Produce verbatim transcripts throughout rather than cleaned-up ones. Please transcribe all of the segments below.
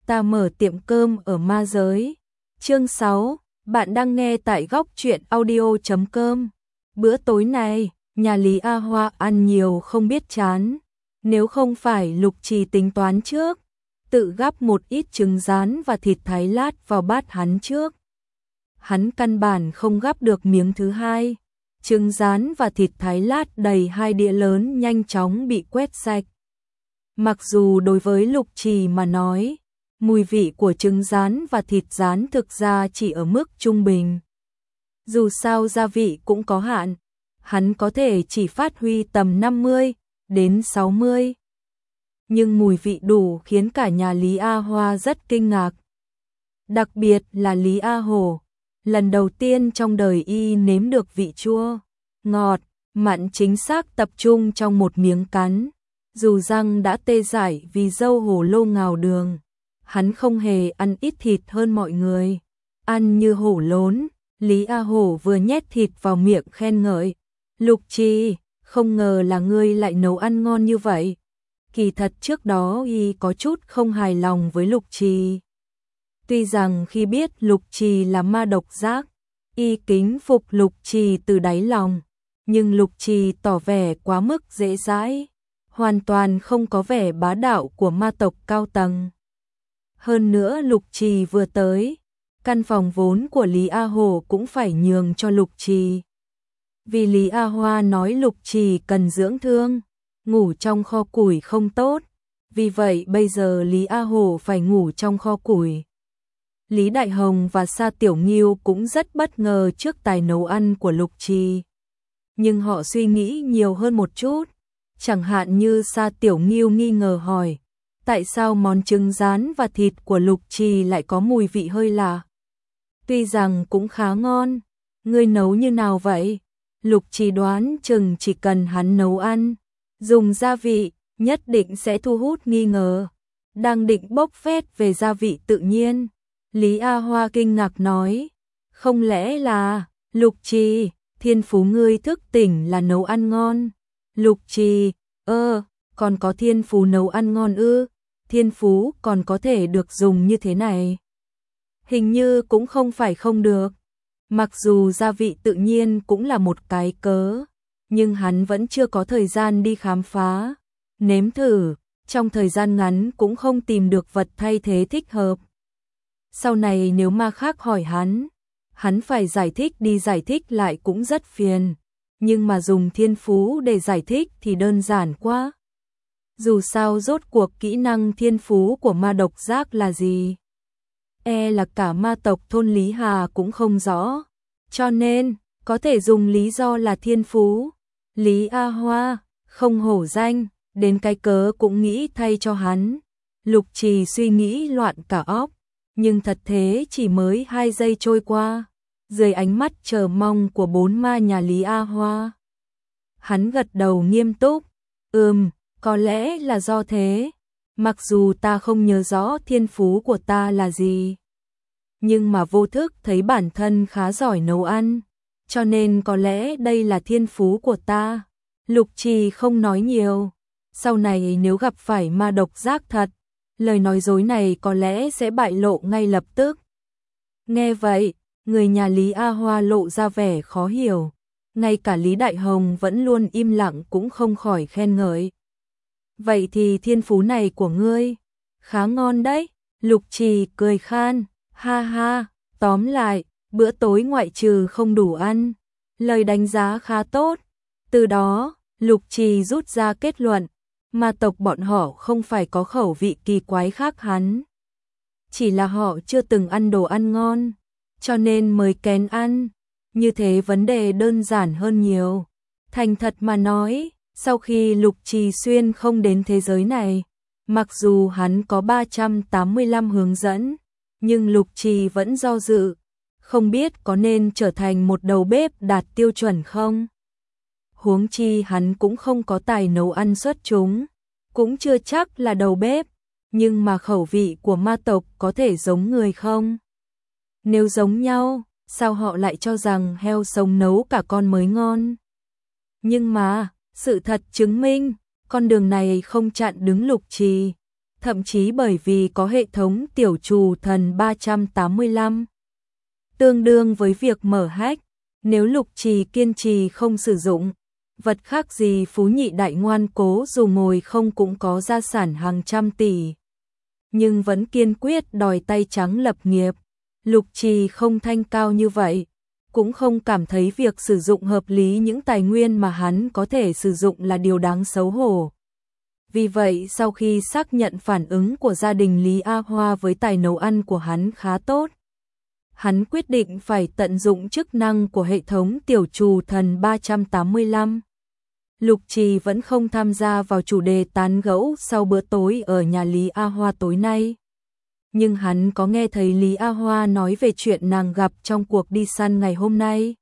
ta mở tiệm cơm ở ma giới. Chương sáu, bạn đang nghe tại góc truyện audio chấm com. Bữa tối này, nhà Lý A Hoa ăn nhiều không biết chán. Nếu không phải Lục Trì tính toán trước, tự gắp một ít trứng rán và thịt thái lát vào bát hắn trước, hắn căn bản không gắp được miếng thứ hai. Trứng rán và thịt thái lát đầy hai đĩa lớn nhanh chóng bị quét sạch. Mặc dù đối với Lục Trì mà nói, mùi vị của trứng rán và thịt rán thực ra chỉ ở mức trung bình. Dù sao gia vị cũng có hạn, hắn có thể chỉ phát huy tầm năm mươi đến sáu mươi. Nhưng mùi vị đủ khiến cả nhà Lý A Hoa rất kinh ngạc. Đặc biệt là Lý A Hổ, lần đầu tiên trong đời y nếm được vị chua, ngọt, mặn chính xác tập trung trong một miếng cắn. Dù răng đã tê dại vì dâu hổ lô ngào đường, hắn không hề ăn ít thịt hơn mọi người. Ăn như hổ lốn, Lý A Hổ vừa nhét thịt vào miệng khen ngợi. Lục Trì, không ngờ là ngươi lại nấu ăn ngon như vậy. Kỳ thật trước đó y có chút không hài lòng với Lục Trì. Tuy rằng khi biết Lục Trì là ma độc giác, y kính phục Lục Trì từ đáy lòng, nhưng Lục Trì tỏ vẻ quá mức dễ dãi, hoàn toàn không có vẻ bá đạo của ma tộc cao tầng. Hơn nữa Lục Trì vừa tới, căn phòng vốn của Lý A Hổ cũng phải nhường cho Lục Trì. Vì Lý A Hoa nói Lục Trì cần dưỡng thương, ngủ trong kho củi không tốt, vì vậy bây giờ Lý A Hổ phải ngủ trong kho củi. Lý Đại Hồng và Sa Tiểu Nghiêu cũng rất bất ngờ trước tài nấu ăn của Lục Trì. Nhưng họ suy nghĩ nhiều hơn một chút, chẳng hạn như Sa Tiểu Nghiêu nghi ngờ hỏi, tại sao món trứng rán và thịt của Lục Trì lại có mùi vị hơi lạ? Tuy rằng cũng khá ngon, ngươi nấu như nào vậy? Lục Trì đoán chừng chỉ cần hắn nấu ăn, dùng gia vị, nhất định sẽ thu hút nghi ngờ. Đang định bốc phét về gia vị tự nhiên, Lý A Hoa kinh ngạc nói, không lẽ là, Lục Trì, thiên phú ngươi thức tỉnh là nấu ăn ngon. Lục Trì, ơ, còn có thiên phú nấu ăn ngon ư? Thiên phú còn có thể được dùng như thế này? Hình như cũng không phải không được. Mặc dù gia vị tự nhiên cũng là một cái cớ, nhưng hắn vẫn chưa có thời gian đi khám phá, nếm thử, trong thời gian ngắn cũng không tìm được vật thay thế thích hợp. Sau này nếu ma khác hỏi hắn, hắn phải giải thích đi giải thích lại cũng rất phiền, nhưng mà dùng thiên phú để giải thích thì đơn giản quá. Dù sao rốt cuộc kỹ năng thiên phú của ma độc giác là gì? E là cả ma tộc thôn Lý Hà cũng không rõ, cho nên có thể dùng lý do là thiên phú. Lý A Hoa, không hổ danh, đến cái cớ cũng nghĩ thay cho hắn. Lục Trì suy nghĩ loạn cả óc, nhưng thật thế chỉ mới hai giây trôi qua, dưới ánh mắt chờ mong của bốn ma nhà Lý A Hoa. Hắn gật đầu nghiêm túc, ừm, có lẽ là do thế. Mặc dù ta không nhớ rõ thiên phú của ta là gì, nhưng mà vô thức thấy bản thân khá giỏi nấu ăn, cho nên có lẽ đây là thiên phú của ta. Lục Trì không nói nhiều, sau này nếu gặp phải ma độc giác thật, lời nói dối này có lẽ sẽ bại lộ ngay lập tức. Nghe vậy, người nhà Lý A Hoa lộ ra vẻ khó hiểu, ngay cả Lý Đại Hồng vẫn luôn im lặng cũng không khỏi khen ngợi. Vậy thì thiên phú này của ngươi khá ngon đấy. Lục Trì cười khan, ha ha, tóm lại, bữa tối ngoại trừ không đủ ăn, lời đánh giá khá tốt. Từ đó, Lục Trì rút ra kết luận, ma tộc bọn họ không phải có khẩu vị kỳ quái khác hắn, chỉ là họ chưa từng ăn đồ ăn ngon, cho nên mới kén ăn. Như thế vấn đề đơn giản hơn nhiều. Thành thật mà nói, sau khi Lục Trì xuyên không đến thế giới này, mặc dù hắn có ba trăm tám mươi lăm hướng dẫn, nhưng Lục Trì vẫn do dự, không biết có nên trở thành một đầu bếp đạt tiêu chuẩn không. Huống chi hắn cũng không có tài nấu ăn xuất chúng, cũng chưa chắc là đầu bếp, nhưng mà khẩu vị của ma tộc có thể giống người không? Nếu giống nhau, sao họ lại cho rằng heo sống nấu cả con mới ngon? Nhưng mà, sự thật chứng minh, con đường này không chặn đứng Lục Trì. thậm chí bởi vì có hệ thống tiểu trù thần ba trăm tám mươi lăm. Tương đương với việc mở hack, nếu Lục Trì kiên trì không sử dụng, vật khác gì phú nhị đại ngoan cố dù ngồi không cũng có gia sản hàng trăm tỷ. Nhưng vẫn kiên quyết đòi tay trắng lập nghiệp. Lục Trì không thanh cao như vậy, cũng không cảm thấy việc sử dụng hợp lý những tài nguyên mà hắn có thể sử dụng là điều đáng xấu hổ. Vì vậy sau khi xác nhận phản ứng của gia đình Lý A Hoa với tài nấu ăn của hắn khá tốt, hắn quyết định phải tận dụng chức năng của hệ thống tiểu trù thần ba trăm tám mươi lăm. Lục Trì vẫn không tham gia vào chủ đề tán gẫu sau bữa tối ở nhà Lý A Hoa tối nay. Nhưng hắn có nghe thấy Lý A Hoa nói về chuyện nàng gặp trong cuộc đi săn ngày hôm nay.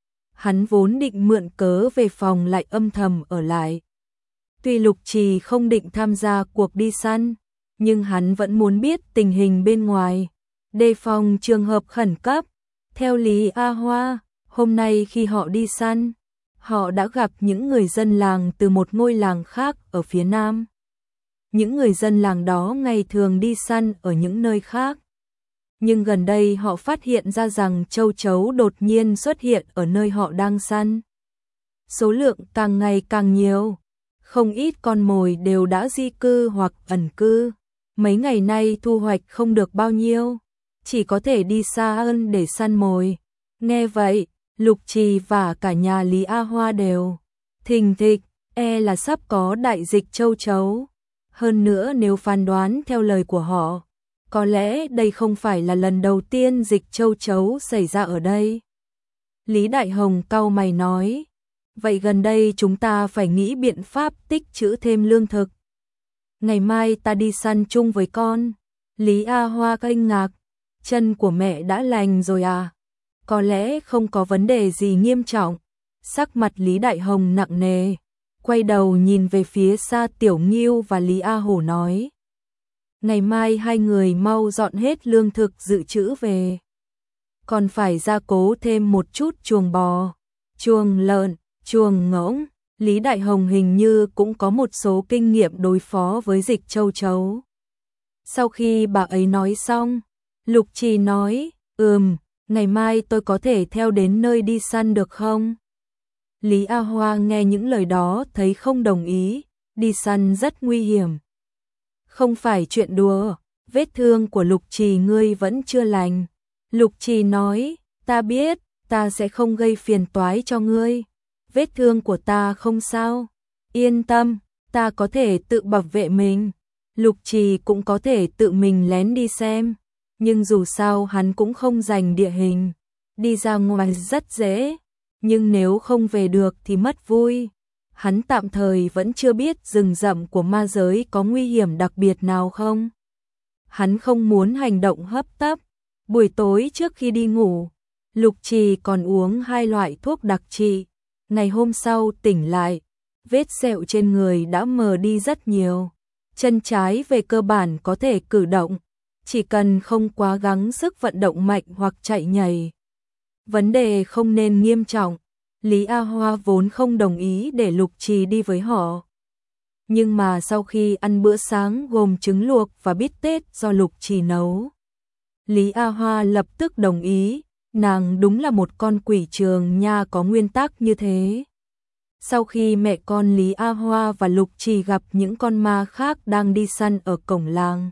Hắn vốn định mượn cớ về phòng lại âm thầm ở lại. Tuy Lục Trì không định tham gia cuộc đi săn, nhưng hắn vẫn muốn biết tình hình bên ngoài, đề phòng trường hợp khẩn cấp. Theo Lý A Hoa, hôm nay khi họ đi săn, họ đã gặp những người dân làng từ một ngôi làng khác ở phía nam. Những người dân làng đó ngày thường đi săn ở những nơi khác. Nhưng gần đây họ phát hiện ra rằng châu chấu đột nhiên xuất hiện ở nơi họ đang săn. Số lượng càng ngày càng nhiều. Không ít con mồi đều đã di cư hoặc ẩn cư. Mấy ngày nay thu hoạch không được bao nhiêu, chỉ có thể đi xa hơn để săn mồi. Nghe vậy, Lục Trì và cả nhà Lý A Hoa đều thình thịch, e là sắp có đại dịch châu chấu. Hơn nữa nếu phán đoán theo lời của họ, có lẽ đây không phải là lần đầu tiên dịch châu chấu xảy ra ở đây. Lý Đại Hồng cau mày nói, vậy gần đây chúng ta phải nghĩ biện pháp tích trữ thêm lương thực. Ngày mai ta đi săn chung với con. Lý A Hoa kinh ngạc, chân của mẹ đã lành rồi à? Có lẽ không có vấn đề gì nghiêm trọng. Sắc mặt Lý Đại Hồng nặng nề, quay đầu nhìn về phía xa Tiểu Ngưu và Lý A Hổ nói. Ngày mai hai người mau dọn hết lương thực dự trữ về. Còn phải gia cố thêm một chút chuồng bò, chuồng lợn, chuồng ngỗng. Lý Đại Hồng hình như cũng có một số kinh nghiệm đối phó với dịch châu chấu. Sau khi bà ấy nói xong, Lục Trì nói, ừm, ngày mai tôi có thể theo đến nơi đi săn được không? Lý A Hoa nghe những lời đó thấy không đồng ý, đi săn rất nguy hiểm. Không phải chuyện đùa, vết thương của Lục Trì ngươi vẫn chưa lành. Lục Trì nói, ta biết, ta sẽ không gây phiền toái cho ngươi. Vết thương của ta không sao. Yên tâm, ta có thể tự bảo vệ mình. Lục Trì cũng có thể tự mình lén đi xem. Nhưng dù sao hắn cũng không rành địa hình. Đi ra ngoài rất dễ. Nhưng nếu không về được thì mất vui. Hắn tạm thời vẫn chưa biết rừng rậm của ma giới có nguy hiểm đặc biệt nào không. Hắn không muốn hành động hấp tấp. Buổi tối trước khi đi ngủ, Lục Trì còn uống hai loại thuốc đặc trị. Ngày hôm sau tỉnh lại, vết sẹo trên người đã mờ đi rất nhiều. Chân trái về cơ bản có thể cử động, chỉ cần không quá gắng sức vận động mạnh hoặc chạy nhảy. Vấn đề không nên nghiêm trọng. Lý A Hoa vốn không đồng ý để Lục Trì đi với họ. Nhưng mà sau khi ăn bữa sáng gồm trứng luộc và bít tết do Lục Trì nấu, Lý A Hoa lập tức đồng ý. Nàng đúng là một con quỷ trường nha có nguyên tắc như thế. Sau khi mẹ con Lý A Hoa và Lục Trì gặp những con ma khác đang đi săn ở cổng làng,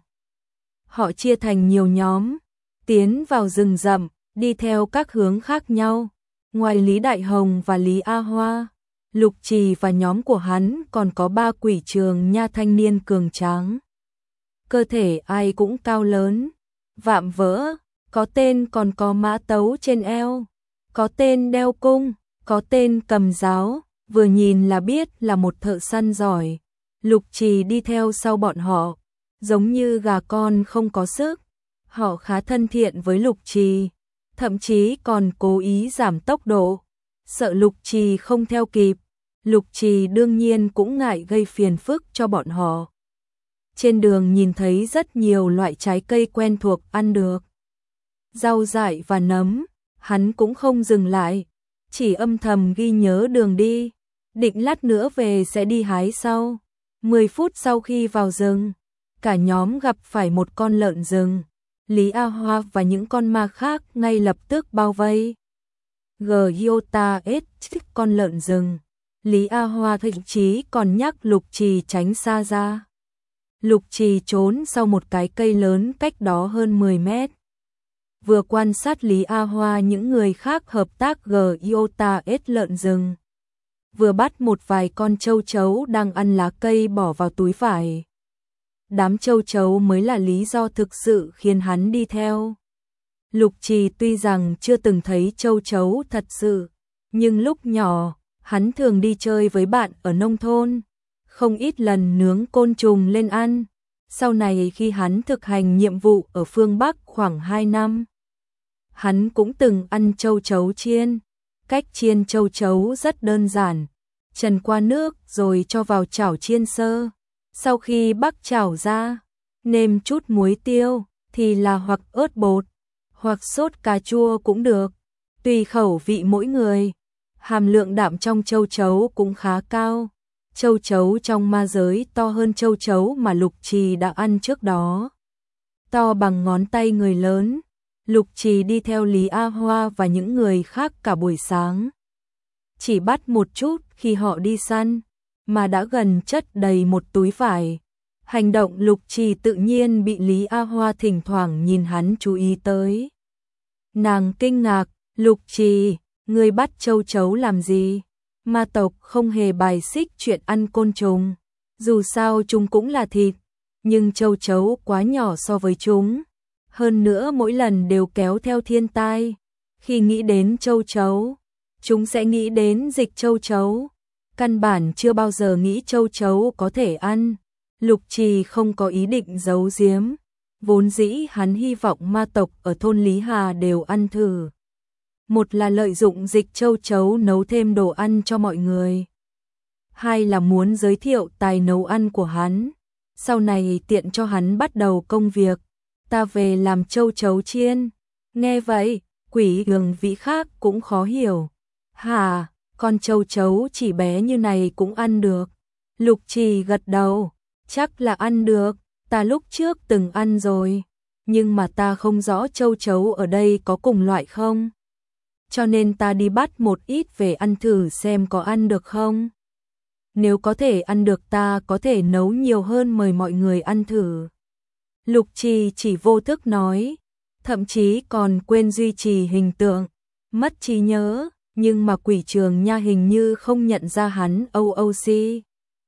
họ chia thành nhiều nhóm, tiến vào rừng rậm, đi theo các hướng khác nhau. Ngoài Lý Đại Hồng và Lý A Hoa, Lục Trì và nhóm của hắn còn có ba quỷ trường nha thanh niên cường tráng. Cơ thể ai cũng cao lớn, vạm vỡ. Có tên còn có mã tấu trên eo, có tên đeo cung, có tên cầm giáo, vừa nhìn là biết là một thợ săn giỏi. Lục Trì đi theo sau bọn họ, giống như gà con không có sức. Họ khá thân thiện với Lục Trì, thậm chí còn cố ý giảm tốc độ, sợ Lục Trì không theo kịp. Lục Trì đương nhiên cũng ngại gây phiền phức cho bọn họ. Trên đường nhìn thấy rất nhiều loại trái cây quen thuộc ăn được. Rau dại và nấm, hắn cũng không dừng lại, chỉ âm thầm ghi nhớ đường đi, định lát nữa về sẽ đi hái sau. Mười phút sau khi vào rừng, cả nhóm gặp phải một con lợn rừng. Lý A Hoa và những con ma khác ngay lập tức bao vây. Gyota S con lợn rừng. Lý A Hoa thậm chí còn nhắc Lục Trì tránh xa ra. Lục Trì trốn sau một cái cây lớn cách đó hơn mười mét. Vừa quan sát Lý A Hoa những người khác hợp tác Gyota S lợn rừng. Vừa bắt một vài con châu chấu đang ăn lá cây bỏ vào túi vải. Đám châu chấu mới là lý do thực sự khiến hắn đi theo. Lục Trì tuy rằng chưa từng thấy châu chấu thật sự, nhưng lúc nhỏ, hắn thường đi chơi với bạn ở nông thôn, không ít lần nướng côn trùng lên ăn. Sau này khi hắn thực hành nhiệm vụ ở phương Bắc khoảng hai năm, hắn cũng từng ăn châu chấu chiên. Cách chiên châu chấu rất đơn giản, trần qua nước rồi cho vào chảo chiên sơ. Sau khi bắc chảo ra, nêm chút muối tiêu, thì là hoặc ớt bột, hoặc sốt cà chua cũng được, tùy khẩu vị mỗi người. Hàm lượng đạm trong châu chấu cũng khá cao. Châu chấu trong ma giới to hơn châu chấu mà Lục Trì đã ăn trước đó. To bằng ngón tay người lớn. Lục Trì đi theo Lý A Hoa và những người khác cả buổi sáng. Chỉ bắt một chút khi họ đi săn, mà đã gần chất đầy một túi vải. Hành động Lục Trì tự nhiên bị Lý A Hoa thỉnh thoảng nhìn hắn chú ý tới. Nàng kinh ngạc, Lục Trì, ngươi bắt châu chấu làm gì? Ma tộc không hề bài xích chuyện ăn côn trùng, dù sao chúng cũng là thịt, nhưng châu chấu quá nhỏ so với chúng. Hơn nữa mỗi lần đều kéo theo thiên tai. Khi nghĩ đến châu chấu, chúng sẽ nghĩ đến dịch châu chấu. Căn bản chưa bao giờ nghĩ châu chấu có thể ăn. Lục Trì không có ý định giấu giếm. Vốn dĩ hắn hy vọng ma tộc ở thôn Lý Hà đều ăn thử. Một là lợi dụng dịch châu chấu nấu thêm đồ ăn cho mọi người. Hai là muốn giới thiệu tài nấu ăn của hắn. Sau này tiện cho hắn bắt đầu công việc. Ta về làm châu chấu chiên. Nghe vậy, Quỷ Đường Vĩ khác cũng khó hiểu. Hả, con châu chấu chỉ bé như này cũng ăn được. Lục Trì gật đầu, chắc là ăn được, ta lúc trước từng ăn rồi. Nhưng mà ta không rõ châu chấu ở đây có cùng loại không. Cho nên ta đi bắt một ít về ăn thử xem có ăn được không. Nếu có thể ăn được ta có thể nấu nhiều hơn mời mọi người ăn thử. Lục Trì chỉ vô thức nói, thậm chí còn quên duy trì hình tượng, mất trí nhớ, nhưng mà Quỷ Trường Nha hình như không nhận ra hắn o o xê.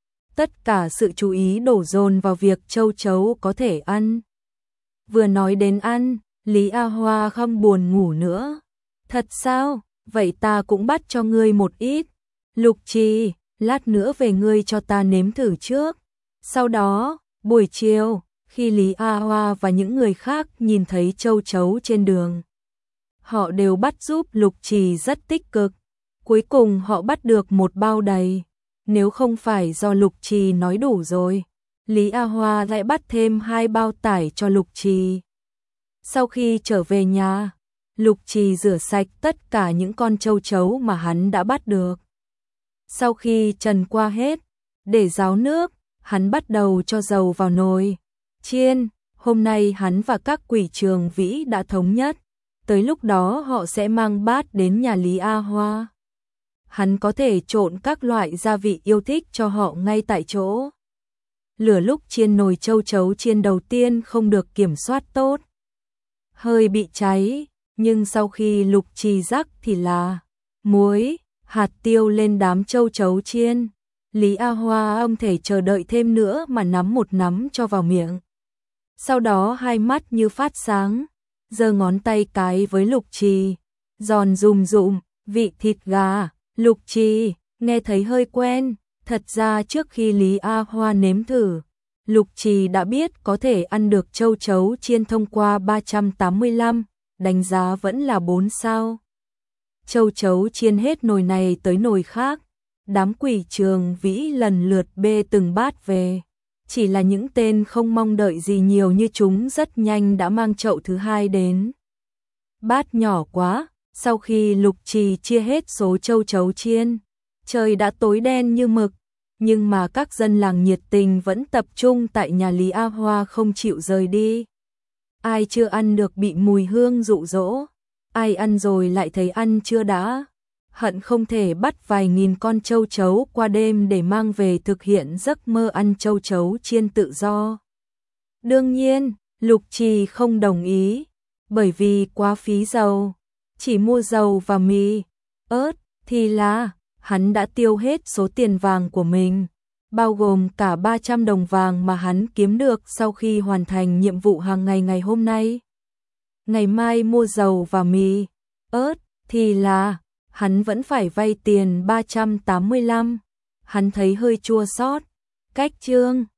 Tất cả sự chú ý đổ dồn vào việc châu chấu có thể ăn. Vừa nói đến ăn, Lý A Hoa không buồn ngủ nữa. Thật sao? Vậy ta cũng bắt cho ngươi một ít. Lục Trì, lát nữa về ngươi cho ta nếm thử trước. Sau đó, buổi chiều, khi Lý A Hoa và những người khác nhìn thấy châu chấu trên đường, họ đều bắt giúp Lục Trì rất tích cực. Cuối cùng họ bắt được một bao đầy. Nếu không phải do Lục Trì nói đủ rồi, Lý A Hoa lại bắt thêm hai bao tải cho Lục Trì. Sau khi trở về nhà, Lục Trì rửa sạch tất cả những con châu chấu mà hắn đã bắt được. Sau khi trần qua hết, để ráo nước, hắn bắt đầu cho dầu vào nồi chiên. Hôm nay hắn và các Quỷ Trường Vĩ đã thống nhất, tới lúc đó họ sẽ mang bát đến nhà Lý A Hoa. Hắn có thể trộn các loại gia vị yêu thích cho họ ngay tại chỗ. Lửa lúc chiên nồi châu chấu chiên đầu tiên không được kiểm soát tốt, hơi bị cháy, nhưng sau khi Lục Trì rắc thì là muối, hạt tiêu lên đám châu chấu chiên. Lý A Hoa không thể chờ đợi thêm nữa mà nắm một nắm cho vào miệng. Sau đó hai mắt như phát sáng, giơ ngón tay cái với Lục Trì, giòn rùm rụm, vị thịt gà. Lục Trì nghe thấy hơi quen, thật ra trước khi Lý A Hoa nếm thử, Lục Trì đã biết có thể ăn được châu chấu chiên thông qua ba trăm tám mươi lăm, đánh giá vẫn là bốn sao. Châu chấu chiên hết nồi này tới nồi khác, đám Quỷ Trường Vĩ lần lượt bê từng bát về. Chỉ là những tên không mong đợi gì nhiều như chúng rất nhanh đã mang chậu thứ hai đến. Bát nhỏ quá. Sau khi Lục Trì chia hết số châu chấu chiên, trời đã tối đen như mực. nhưng mà các dân làng nhiệt tình vẫn tập trung tại nhà Lý A Hoa không chịu rời đi. Ai chưa ăn được bị mùi hương dụ dỗ, ai ăn rồi lại thấy ăn chưa đã, hận không thể bắt vài nghìn con châu chấu qua đêm để mang về thực hiện giấc mơ ăn châu chấu chiên tự do. Đương nhiên, Lục Trì không đồng ý, bởi vì quá phí dầu, chỉ mua dầu và mì, ớt, thì là hắn đã tiêu hết số tiền vàng của mình, bao gồm cả ba trăm đồng vàng mà hắn kiếm được sau khi hoàn thành nhiệm vụ hàng ngày ngày hôm nay. Ngày mai mua dầu và mì, ớt, thì là hắn vẫn phải vay tiền ba trăm tám mươi lăm. Hắn thấy hơi chua xót. Cách chương